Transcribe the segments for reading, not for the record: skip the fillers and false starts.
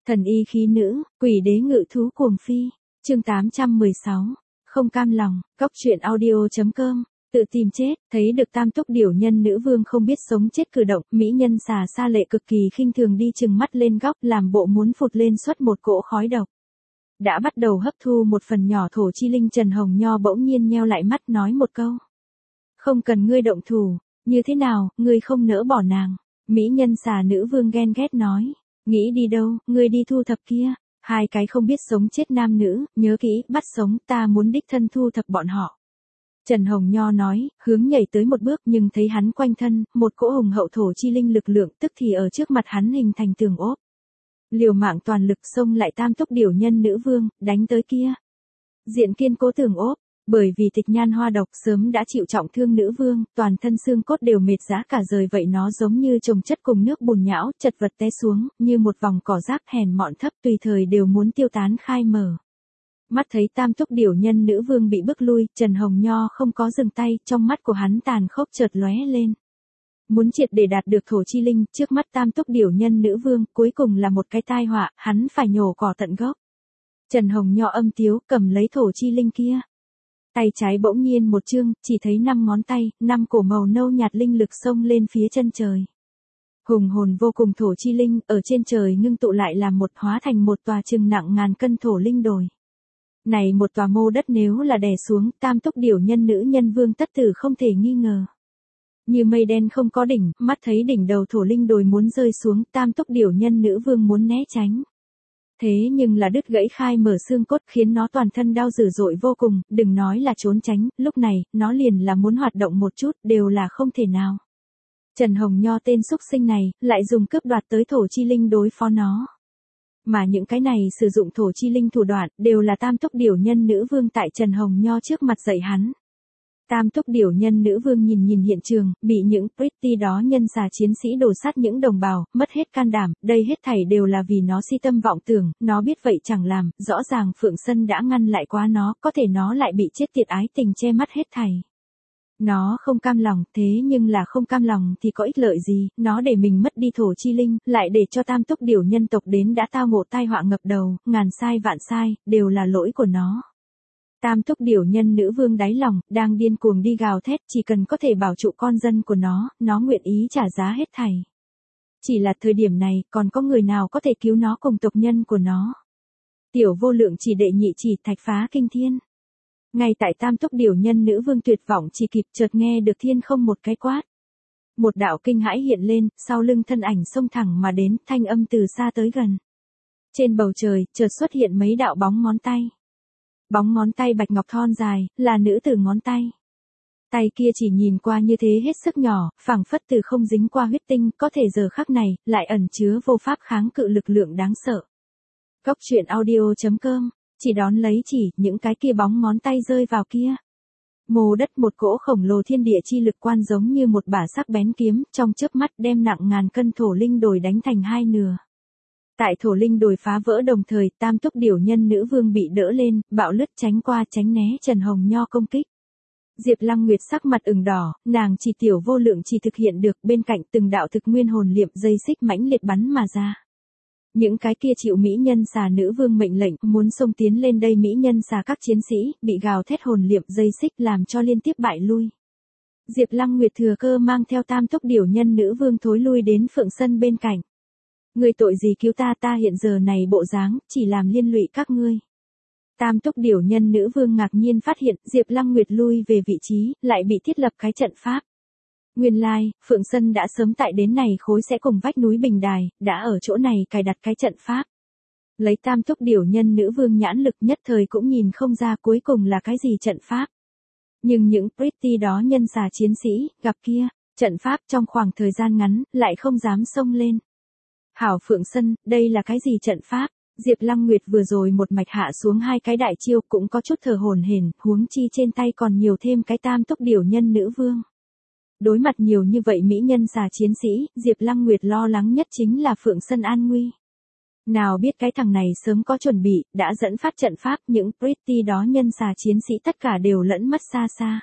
Thần y khí nữ, quỷ đế ngự thú cuồng phi. Chương 816. Không cam lòng, cóc truyện audio.com. Tự tìm chết, thấy được tam túc điểu nhân nữ vương không biết sống chết cử động, mỹ nhân xà xa lệ cực kỳ khinh thường đi chừng mắt lên góc làm bộ muốn phụt lên xuất một cỗ khói độc. Đã bắt đầu hấp thu một phần nhỏ thổ chi linh, Trần Hồng Nho bỗng nhiên nheo lại mắt nói một câu. Không cần ngươi động thủ, như thế nào, ngươi không nỡ bỏ nàng. Mỹ nhân xà nữ vương ghen ghét nói. Nghĩ đi đâu, ngươi đi thu thập kia. Hai cái không biết sống chết nam nữ, nhớ kỹ, bắt sống, ta muốn đích thân thu thập bọn họ. Trần Hồng Nho nói, hướng nhảy tới một bước nhưng thấy hắn quanh thân, một cỗ hùng hậu thổ chi linh lực lượng tức thì ở trước mặt hắn hình thành tường ốp. Liều mạng toàn lực xông lại tam túc điểu nhân nữ vương, đánh tới kia. Diện kiên cố tường ốp, bởi vì tịch nhan hoa độc sớm đã chịu trọng thương nữ vương, toàn thân xương cốt đều mệt rã cả rời vậy nó giống như chồng chất cùng nước bùn nhão, chật vật té xuống, như một vòng cỏ rác hèn mọn thấp tùy thời đều muốn tiêu tán khai mở. Mắt thấy tam túc điểu nhân nữ vương bị bức lui, Trần Hồng Nho không có dừng tay, trong mắt của hắn tàn khốc chợt lóe lên. Muốn triệt để đạt được thổ chi linh, trước mắt tam túc điểu nhân nữ vương, cuối cùng là một cái tai họa, hắn phải nhổ cỏ tận gốc. Trần Hồng Nho âm tiếu, cầm lấy thổ chi linh kia. Tay trái bỗng nhiên một chương, chỉ thấy 5 ngón tay, 5 cổ màu nâu nhạt linh lực xông lên phía chân trời. Hùng hồn vô cùng thổ chi linh, ở trên trời ngưng tụ lại làm một, hóa thành một tòa chừng nặng ngàn cân thổ linh đồi. Này một tòa mô đất nếu là đè xuống, tam túc điểu nhân nữ nhân vương tất tử không thể nghi ngờ. Như mây đen không có đỉnh, mắt thấy đỉnh đầu thổ linh đồi muốn rơi xuống, tam túc điểu nhân nữ vương muốn né tránh. Thế nhưng là đứt gãy khai mở xương cốt khiến nó toàn thân đau dữ dội vô cùng, đừng nói là trốn tránh, lúc này, nó liền là muốn hoạt động một chút, đều là không thể nào. Trần Hồng Nho tên xúc sinh này, lại dùng cướp đoạt tới thổ chi linh đối phó nó. Mà những cái này sử dụng thổ chi linh thủ đoạn, đều là tam túc điểu nhân nữ vương tại Trần Hồng Nho trước mặt dạy hắn. Tam túc điểu nhân nữ vương nhìn hiện trường, bị những pretty đó nhân xà chiến sĩ đổ sát những đồng bào, mất hết can đảm, đây hết thảy đều là vì nó si tâm vọng tưởng, nó biết vậy chẳng làm, rõ ràng Phượng Sân đã ngăn lại quá nó, có thể nó lại bị chết tiệt ái tình che mắt hết thảy. Nó không cam lòng, thế nhưng là không cam lòng thì có ích lợi gì, nó để mình mất đi thổ chi linh, lại để cho tam túc điểu nhân tộc đến đã tao ngộ tai họa ngập đầu, ngàn sai vạn sai, đều là lỗi của nó. Tam túc điểu nhân nữ vương đáy lòng, đang điên cuồng đi gào thét, chỉ cần có thể bảo trụ con dân của nó nguyện ý trả giá hết thảy. Chỉ là thời điểm này, còn có người nào có thể cứu nó cùng tộc nhân của nó. Tiểu vô lượng chỉ đệ nhị chỉ thạch phá kinh thiên. Ngay tại tam túc điểu nhân nữ vương tuyệt vọng chỉ kịp chợt nghe được thiên không một cái quát. Một đạo kinh hãi hiện lên, sau lưng thân ảnh xông thẳng mà đến, thanh âm từ xa tới gần. Trên bầu trời, chợt xuất hiện mấy đạo bóng ngón tay. Bóng ngón tay bạch ngọc thon dài, là nữ tử ngón tay. Tay kia chỉ nhìn qua như thế hết sức nhỏ, phảng phất từ không dính qua huyết tinh, có thể giờ khắc này, lại ẩn chứa vô pháp kháng cự lực lượng đáng sợ. Cóc truyện audio.com, chỉ đón lấy chỉ, những cái kia bóng ngón tay rơi vào kia. Mô đất một cỗ khổng lồ thiên địa chi lực quan giống như một bả sắc bén kiếm, trong chớp mắt đem nặng ngàn cân thổ linh đồi đánh thành hai nửa. Tại thổ linh đồi phá vỡ đồng thời, tam túc điểu nhân nữ vương bị đỡ lên, bạo lướt tránh qua tránh né Trần Hồng Nho công kích. Diệp Lăng Nguyệt sắc mặt ửng đỏ, nàng chỉ tiểu vô lượng chỉ thực hiện được, bên cạnh từng đạo thực nguyên hồn liệm dây xích mãnh liệt bắn mà ra. Những cái kia chịu mỹ nhân xà nữ vương mệnh lệnh, muốn xông tiến lên đây mỹ nhân xà các chiến sĩ, bị gào thét hồn liệm dây xích làm cho liên tiếp bại lui. Diệp Lăng Nguyệt thừa cơ mang theo tam túc điểu nhân nữ vương thối lui đến Phượng Sân bên cạnh. Ngươi tội gì cứu ta hiện giờ này bộ dáng, chỉ làm liên lụy các ngươi. Tam túc điểu nhân nữ vương ngạc nhiên phát hiện, Diệp Lăng Nguyệt lui về vị trí, lại bị thiết lập cái trận pháp. Nguyên lai, Phượng Sân đã sớm tại đến này khối sẽ cùng vách núi Bình Đài, đã ở chỗ này cài đặt cái trận pháp. Lấy tam túc điểu nhân nữ vương nhãn lực nhất thời cũng nhìn không ra cuối cùng là cái gì trận pháp. Nhưng những pretty đó nhân xà chiến sĩ, gặp kia, trận pháp trong khoảng thời gian ngắn, lại không dám xông lên. Hảo Phượng Sân, đây là cái gì trận pháp? Diệp Lăng Nguyệt vừa rồi một mạch hạ xuống hai cái đại chiêu cũng có chút thở hổn hển, huống chi trên tay còn nhiều thêm cái tam túc điểu nhân nữ vương. Đối mặt nhiều như vậy mỹ nhân xà chiến sĩ, Diệp Lăng Nguyệt lo lắng nhất chính là Phượng Sân an nguy. Nào biết cái thằng này sớm có chuẩn bị, đã dẫn phát trận pháp, những pretty đó nhân xà chiến sĩ tất cả đều lẫn mất xa xa.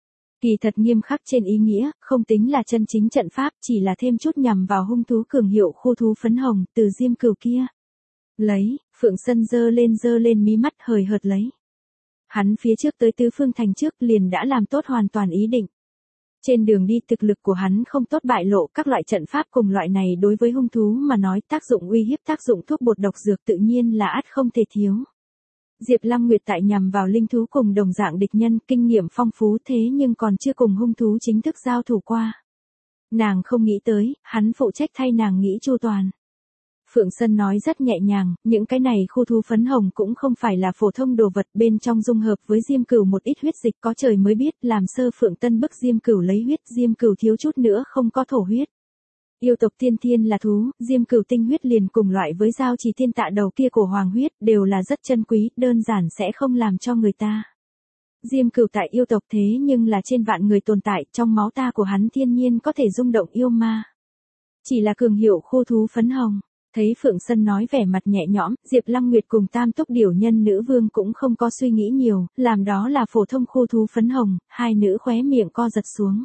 Kỳ thật nghiêm khắc trên ý nghĩa, không tính là chân chính trận pháp, chỉ là thêm chút nhằm vào hung thú cường hiệu khu thú phấn hồng, từ Diêm Cửu kia. Lấy, Phượng Sân giơ lên mí mắt hời hợt lấy. Hắn phía trước tới Tứ Phương Thành trước liền đã làm tốt hoàn toàn ý định. Trên đường đi thực lực của hắn không tốt bại lộ các loại trận pháp cùng loại này đối với hung thú mà nói tác dụng uy hiếp tác dụng thuốc bột độc dược tự nhiên là ắt không thể thiếu. Diệp Lăng Nguyệt tại nhằm vào linh thú cùng đồng dạng địch nhân kinh nghiệm phong phú thế nhưng còn chưa cùng hung thú chính thức giao thủ qua. Nàng không nghĩ tới, hắn phụ trách thay nàng nghĩ chu toàn. Phượng Sân nói rất nhẹ nhàng, những cái này khu thú phấn hồng cũng không phải là phổ thông đồ vật bên trong dung hợp với diêm cửu một ít huyết dịch có trời mới biết làm sơ Phượng Tân bức diêm cửu lấy huyết diêm cửu thiếu chút nữa không có thổ huyết. Yêu tộc tiên thiên là thú, diêm cửu tinh huyết liền cùng loại với giao trì thiên tạ đầu kia của hoàng huyết đều là rất chân quý, đơn giản sẽ không làm cho người ta. Diêm cửu tại yêu tộc thế nhưng là trên vạn người tồn tại trong máu ta của hắn thiên nhiên có thể rung động yêu ma. Chỉ là cường hiệu khô thú phấn hồng. Thấy Phượng Sân nói vẻ mặt nhẹ nhõm, Diệp Lăng Nguyệt cùng Tam Túc Điểu Nhân nữ vương cũng không có suy nghĩ nhiều, làm đó là phổ thông khô thú phấn hồng, hai nữ khóe miệng co giật xuống.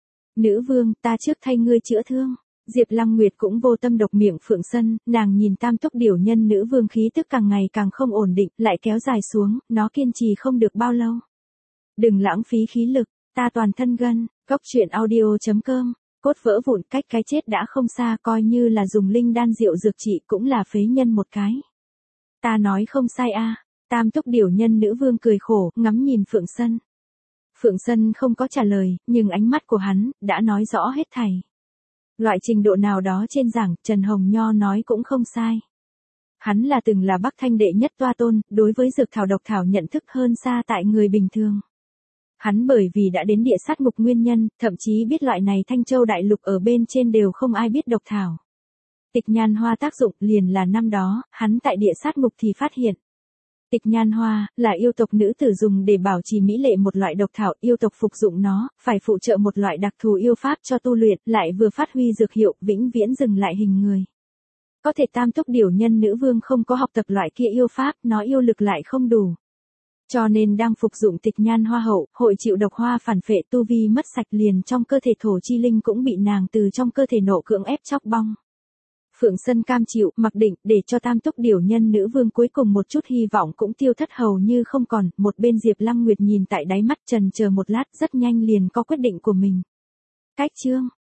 Nữ vương, ta trước thay ngươi chữa thương. Diệp Lăng Nguyệt cũng vô tâm độc miệng Phượng Sân, nàng nhìn Tam Túc Điểu Nhân nữ vương khí tức càng ngày càng không ổn định, lại kéo dài xuống, nó kiên trì không được bao lâu. Đừng lãng phí khí lực, ta toàn thân gân, Cốc Truyện Audio.com. Cốt vỡ vụn cách cái chết đã không xa coi như là dùng linh đan rượu dược trị cũng là phế nhân một cái. Ta nói không sai a. Tam Túc Điểu Nhân nữ vương cười khổ, ngắm nhìn Phượng Sân. Phượng Sân không có trả lời, nhưng ánh mắt của hắn, đã nói rõ hết thảy. Loại trình độ nào đó trên giảng, Trần Hồng Nho nói cũng không sai. Hắn là từng là Bắc Thanh đệ nhất toa tôn, đối với dược thảo độc thảo nhận thức hơn xa tại người bình thường. Hắn bởi vì đã đến địa sát ngục nguyên nhân, thậm chí biết loại này Thanh Châu đại lục ở bên trên đều không ai biết độc thảo. Tịch nhan hoa tác dụng liền là năm đó, hắn tại địa sát ngục thì phát hiện. Tịch nhan hoa, là yêu tộc nữ tử dùng để bảo trì mỹ lệ một loại độc thảo, yêu tộc phục dụng nó, phải phụ trợ một loại đặc thù yêu pháp cho tu luyện, lại vừa phát huy dược hiệu, vĩnh viễn dừng lại hình người. Có thể Tam Túc Điểu Nhân nữ vương không có học tập loại kia yêu pháp, nó yêu lực lại không đủ. Cho nên đang phục dụng tịch nhan hoa hậu, hội chịu độc hoa phản phệ tu vi mất sạch liền trong cơ thể thổ chi linh cũng bị nàng từ trong cơ thể nộ cưỡng ép chóc bong. Phượng Sân cam chịu, mặc định, để cho Tam Túc Điểu Nhân nữ vương cuối cùng một chút hy vọng cũng tiêu thất hầu như không còn, một bên Diệp Lăng Nguyệt nhìn tại đáy mắt trần chờ một lát rất nhanh liền có quyết định của mình. Cách chương.